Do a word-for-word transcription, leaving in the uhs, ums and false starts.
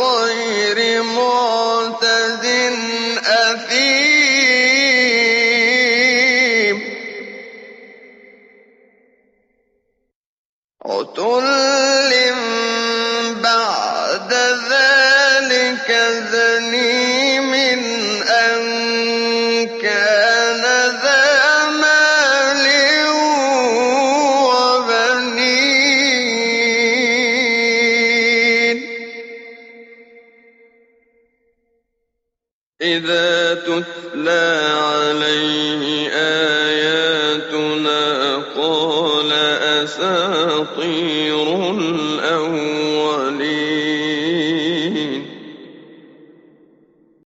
غَيْرِ مُعْتَدٍ أَثِيمٍ عُتُلٍّ بَعْدَ ذَٰلِكَ زَنِيمٍ أَن كَانَ ذَا مَالٍ وَبَنِينَ إِذَا تُتْلَىٰ عَلَيْهِ آيَاتُنَا قَالَ أَسَاطِيرُ